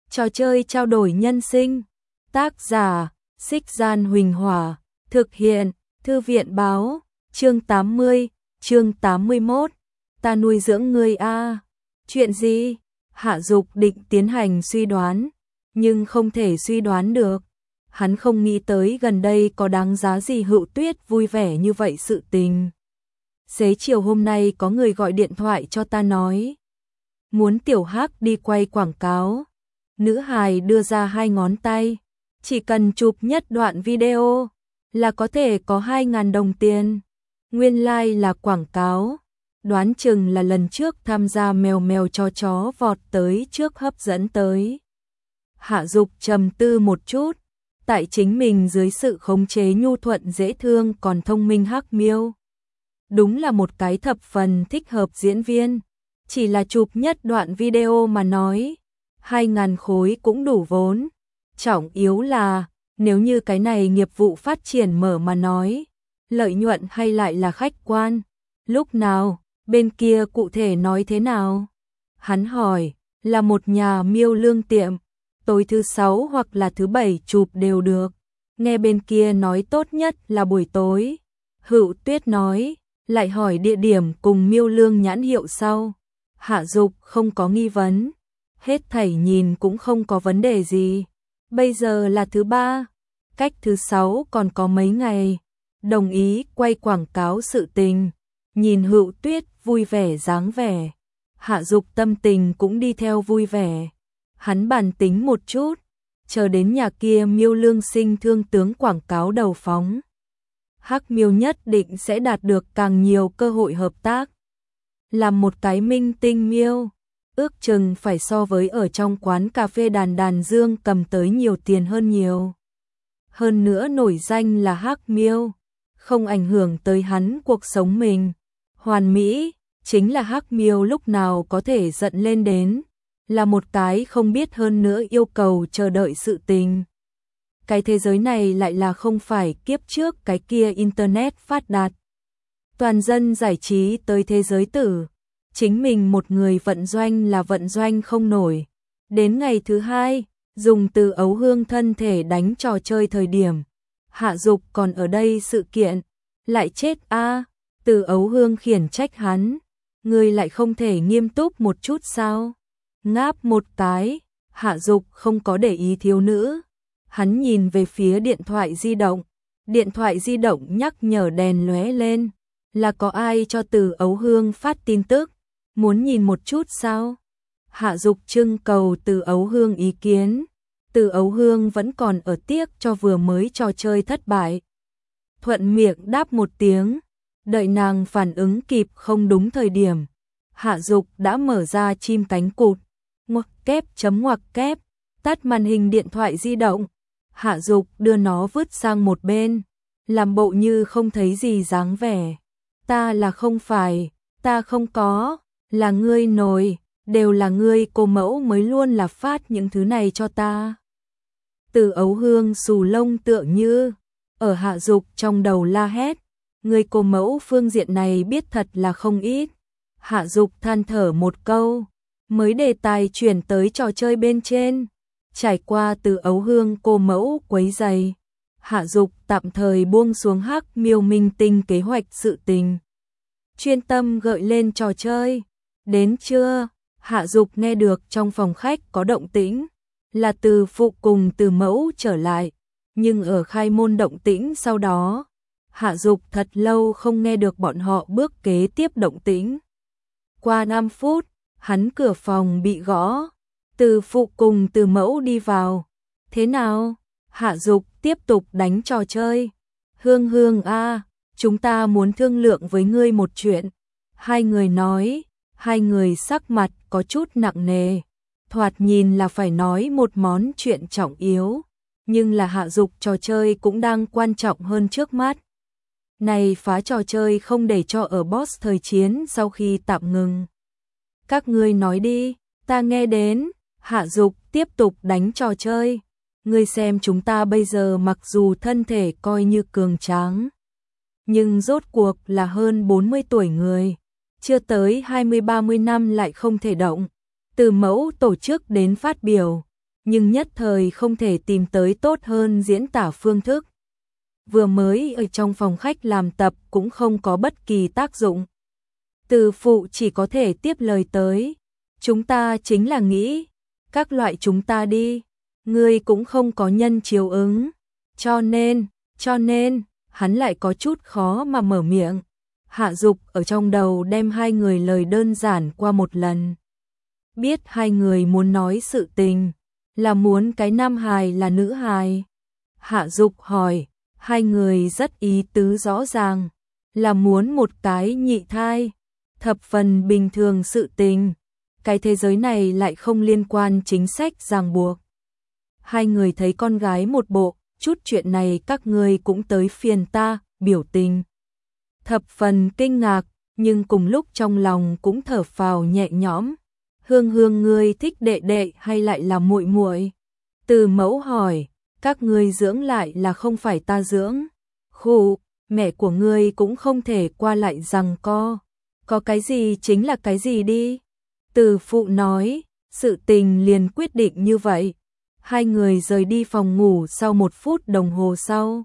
Trò chơi trao đổi nhân sinh. Tác giả, Xích Gian Huỳnh Hỏa. Thực hiện, Thư viện Báo. Chương 80, chương 81. Ta nuôi dưỡng ngươi a. Chuyện gì? Hạ Dục định tiến hành suy đoán, nhưng không thể suy đoán được. Hắn không nghĩ tới gần đây có đáng giá gì Hữu Tuyết vui vẻ như vậy sự tình. Xế chiều hôm nay có người gọi điện thoại cho ta nói muốn Tiểu Hắc đi quay quảng cáo. Nữ hài đưa ra 2 ngón tay, chỉ cần chụp nhất đoạn video là có thể có 2.000 đồng tiền. Nguyên lai là quảng cáo, đoán chừng là lần trước tham gia mèo mèo chó vọt tới trước hấp dẫn tới. Hạ Dục trầm tư một chút, tại chính mình dưới sự khống chế nhu thuận dễ thương còn thông minh Hắc Miêu. Đúng là một cái thập phần thích hợp diễn viên, chỉ là chụp nhất đoạn video mà nói, 2.000 khối cũng đủ vốn. Trọng yếu là, nếu như cái này nghiệp vụ phát triển mở mà nói, lợi nhuận hay lại là khách quan. Lúc nào, bên kia cụ thể nói thế nào? Hắn hỏi, là một nhà miêu lương tiệm, tối thứ 6 hoặc là thứ 7 chụp đều được. Nghe bên kia nói tốt nhất là buổi tối. Hữu Tuyết nói, lại hỏi địa điểm cùng miêu lương nhãn hiệu sau. Hạ Dục không có nghi vấn, hết thảy nhìn cũng không có vấn đề gì. Bây giờ là thứ 3, cách thứ 6 còn có mấy ngày. Đồng ý quay quảng cáo sự tình. Nhìn Hữu Tuyết vui vẻ dáng vẻ, Hạ Dục tâm tình cũng đi theo vui vẻ. Hắn bàn tính một chút, chờ đến nhà kia miêu lương sinh thương tướng quảng cáo đầu phóng, Hắc Miêu nhất định sẽ đạt được càng nhiều cơ hội hợp tác. Làm một cái minh tinh miêu, ước chừng phải so với ở trong quán cà phê đàn dương cầm tới nhiều tiền hơn nhiều. Hơn nữa nổi danh là Hắc Miêu, không ảnh hưởng tới hắn cuộc sống mình. Hoàn mỹ, chính là Hắc Miêu lúc nào có thể giận lên đến, là một cái không biết hơn nữa yêu cầu chờ đợi sự tình. Cái thế giới này lại là không phải kiếp trước cái kia internet phát đạt. Toàn dân giải trí tới thế giới tử, chính mình một người vận doanh là vận doanh không nổi. Đến ngày thứ 2, dùng Từ Ấu Hương thân thể đánh trò chơi thời điểm, Hạ Dục còn ở đây sự kiện, lại chết a. Từ Ấu Hương khiển trách hắn, ngươi lại không thể nghiêm túc một chút sao? Ngáp một cái, Hạ Dục không có để ý thiếu nữ. Hắn nhìn về phía điện thoại di động nhắc nhở đèn lóe lên, là có ai cho Từ Ấu Hương phát tin tức, muốn nhìn một chút sao? Hạ Dục trưng cầu Từ Ấu Hương ý kiến. Từ Ấu Hương vẫn còn ở tiếc cho vừa mới trò chơi thất bại. Thuận miệng đáp một tiếng, đợi nàng phản ứng kịp không đúng thời điểm, Hạ Dục đã mở ra chim cánh cụt, ngoặc kép, tắt màn hình điện thoại di động. Hạ Dục đưa nó vứt sang một bên, làm bộ như không thấy gì dáng vẻ. Ta là không phải, ta không có, là ngươi nồi, đều là ngươi cô mẫu mới luôn là phát những thứ này cho ta. Từ Ấu Hương xù lông tựa như, ở Hạ Dục trong đầu la hét, người cô mẫu phương diện này biết thật là không ít. Hạ Dục than thở một câu, mới đề tài chuyển tới trò chơi bên trên. Trải qua Từ Ấu Hương cô mẫu quấy giày, Hạ Dục tạm thời buông xuống Hắc Miêu minh tinh kế hoạch sự tình, chuyên tâm gợi lên trò chơi. Đến trưa, Hạ Dục nghe được trong phòng khách có động tĩnh, là Từ phụ cùng Từ mẫu trở lại, nhưng ở khai môn động tĩnh sau đó, Hạ Dục thật lâu không nghe được bọn họ bước kế tiếp động tĩnh. Qua 5 phút, hắn cửa phòng bị gõ, Từ phụ cùng Từ mẫu đi vào. Thế nào? Hạ Dục tiếp tục đánh trò chơi. Hương Hương a, chúng ta muốn thương lượng với ngươi một chuyện. Hai người nói, hai người sắc mặt có chút nặng nề. Thoạt nhìn là phải nói một món chuyện trọng yếu, nhưng là Hạ Dục trò chơi cũng đang quan trọng hơn trước mắt. Này phá trò chơi không để cho ở boss thời chiến sau khi tạm ngừng. Các ngươi nói đi, ta nghe đến. Hạ Dục tiếp tục đánh trò chơi. Ngươi xem chúng ta bây giờ mặc dù thân thể coi như cường tráng, nhưng rốt cuộc là hơn 40 tuổi người, chưa tới 20-30 năm lại không thể động. Từ mẫu tổ chức đến phát biểu, nhưng nhất thời không thể tìm tới tốt hơn diễn tả phương thức. Vừa mới ở trong phòng khách làm tập cũng không có bất kỳ tác dụng. Từ phụ chỉ có thể tiếp lời tới. Chúng ta chính là nghĩ, các loại chúng ta đi, ngươi cũng không có nhân chiếu ứng. Cho nên, hắn lại có chút khó mà mở miệng. Hạ Dục ở trong đầu đem hai người lời đơn giản qua một lần. Biết hai người muốn nói sự tình, là muốn cái nam hài là nữ hài. Hạ Dục hỏi, hai người rất ý tứ rõ ràng, là muốn một cái nhị thai, thập phần bình thường sự tình. Cái thế giới này lại không liên quan chính sách ràng buộc. Hai người thấy con gái một bộ, chút chuyện này các ngươi cũng tới phiền ta, biểu tình thập phần kinh ngạc, nhưng cùng lúc trong lòng cũng thở phào nhẹ nhõm. Hương Hương, ngươi thích đệ đệ hay lại là muội muội? Từ Mẫu hỏi, các ngươi dưỡng lại là không phải ta dưỡng. Khụ, mẹ của ngươi cũng không thể qua lại giằng co. Có cái gì chính là cái gì đi. Từ Phụ nói, sự tình liền quyết định như vậy. Hai người rời đi phòng ngủ sau 1 phút đồng hồ sau.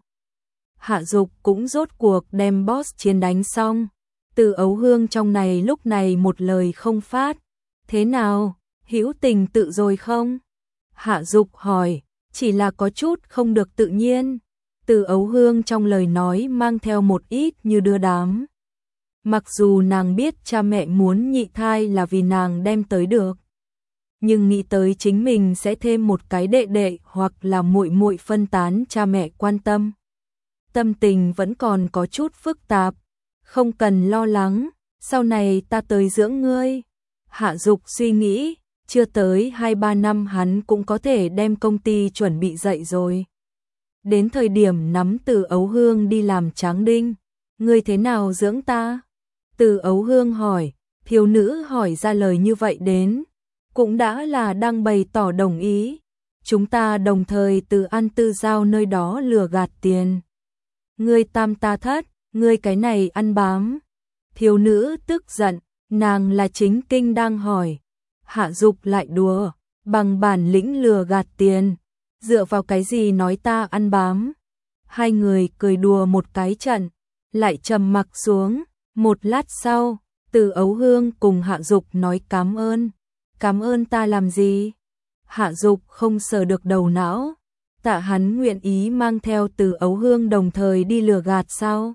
Hạ Dục cũng rốt cuộc đem boss chiến đánh xong. Từ Ấu Hương trong này lúc này một lời không phát. Thế nào, hữu tình tự rồi không? Hạ Dục hỏi, chỉ là có chút không được tự nhiên. Từ Ấu Hương trong lời nói mang theo một ít như đưa đám. Mặc dù nàng biết cha mẹ muốn nhị thai là vì nàng đem tới được, nhưng nghĩ tới chính mình sẽ thêm một cái đệ đệ hoặc là muội muội phân tán cha mẹ quan tâm. Tâm tình vẫn còn có chút phức tạp, không cần lo lắng, sau này ta tới dưỡng ngươi. Hạ Dục suy nghĩ, chưa tới 2-3 năm hắn cũng có thể đem công ty chuẩn bị dậy rồi. Đến thời điểm nắm Từ Ấu Hương đi làm tráng đinh, ngươi thế nào dưỡng ta? Từ Ấu Hương hỏi, thiếu nữ hỏi ra lời như vậy đến, cũng đã là đang bày tỏ đồng ý. Chúng ta đồng thời từ An Tư Giao nơi đó lừa gạt tiền. Ngươi tam ta thất, ngươi cái này ăn bám. Thiếu nữ tức giận, nàng là chính kinh đang hỏi. Hạ Dục lại đùa, bằng bản lĩnh lừa gạt tiền, dựa vào cái gì nói ta ăn bám. Hai người cười đùa một cái trận, lại trầm mặc xuống. Một lát sau, Từ Ấu Hương cùng Hạ Dục nói cảm ơn. Cảm ơn ta làm gì? Hạ Dục không sờ được đầu não. Tạ hắn nguyện ý mang theo Từ Ấu Hương đồng thời đi lừa gạt sao?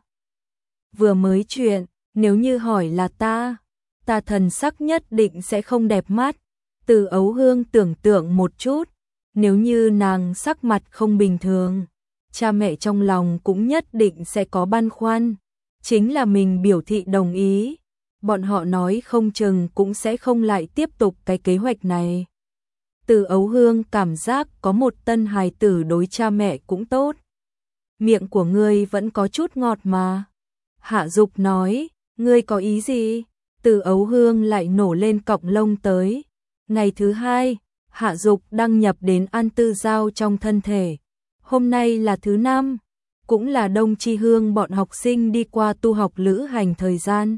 Vừa mới chuyện, nếu như hỏi là ta thần sắc nhất định sẽ không đẹp mắt. Từ Ấu Hương tưởng tượng một chút, nếu như nàng sắc mặt không bình thường, cha mẹ trong lòng cũng nhất định sẽ có băn khoăn. Chính là mình biểu thị đồng ý, bọn họ nói không chừng cũng sẽ không lại tiếp tục cái kế hoạch này. Từ Ấu Hương cảm giác có một tân hài tử đối cha mẹ cũng tốt. Miệng của ngươi vẫn có chút ngọt mà. Hạ Dục nói, ngươi có ý gì? Từ Ấu Hương lại nổ lên cọng lông tới. Ngày thứ 2, Hạ Dục đăng nhập đến An Tư Giao trong thân thể. Hôm nay là thứ 5, cũng là Đông Chi Hương bọn học sinh đi qua tu học lữ hành thời gian.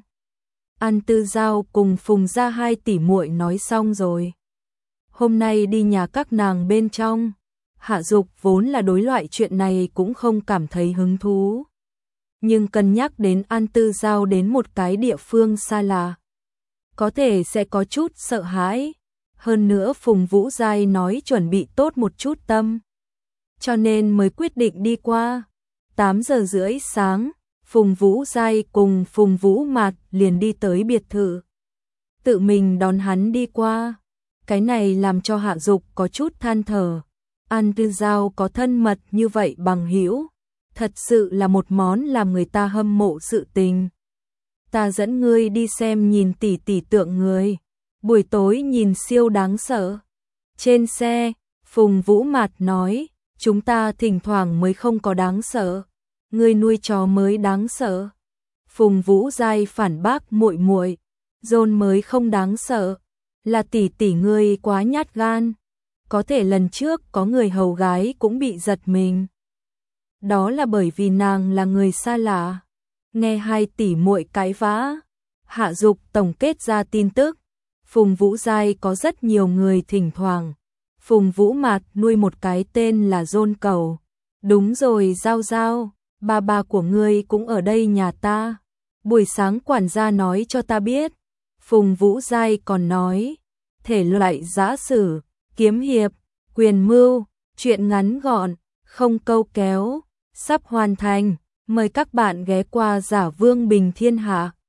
An Tư Giao cùng Phùng Gia 2 tỷ muội nói xong rồi. Hôm nay đi nhà các nàng bên trong. Hạ Dục vốn là đối loại chuyện này cũng không cảm thấy hứng thú. Nhưng cân nhắc đến An Tư Giao đến một cái địa phương xa lạ, có thể sẽ có chút sợ hãi. Hơn nữa Phùng Vũ Giai nói chuẩn bị tốt một chút tâm, cho nên mới quyết định đi qua. 8 giờ rưỡi sáng, Phùng Vũ Giai cùng Phùng Vũ Mạt liền đi tới biệt thự. Tự mình đón hắn đi qua. Cái này làm cho Hạ Dục có chút than thở. An Tư Giao có thân mật như vậy bằng hữu, thật sự là một món làm người ta hâm mộ sự tình. Ta dẫn ngươi đi xem nhìn tỷ tỷ tượng người. Buổi tối nhìn siêu đáng sợ. Trên xe, Phùng Vũ Mạt nói, chúng ta thỉnh thoảng mới không có đáng sợ. Ngươi nuôi chó mới đáng sợ. Phùng Vũ Giai phản bác muội muội, John mới không đáng sợ, là tỷ tỷ ngươi quá nhát gan. Có thể lần trước có người hầu gái cũng bị giật mình. Đó là bởi vì nàng là người xa lạ. Nghe 2 tỷ muội cãi vã, Hạ Dục tổng kết ra tin tức. Phùng Vũ Giai có rất nhiều người thỉnh thoảng Phùng Vũ Mạt nuôi một cái tên là Dôn Cầu. Đúng rồi Giao Giao, ba của ngươi cũng ở đây nhà ta. Buổi sáng quản gia nói cho ta biết. Phùng Vũ Giai còn nói, thể loại giã sử, kiếm hiệp, quyền mưu, truyện ngắn gọn, không câu kéo, sắp hoàn thành. Mời các bạn ghé qua Giả Vương Bình Thiên Hạ.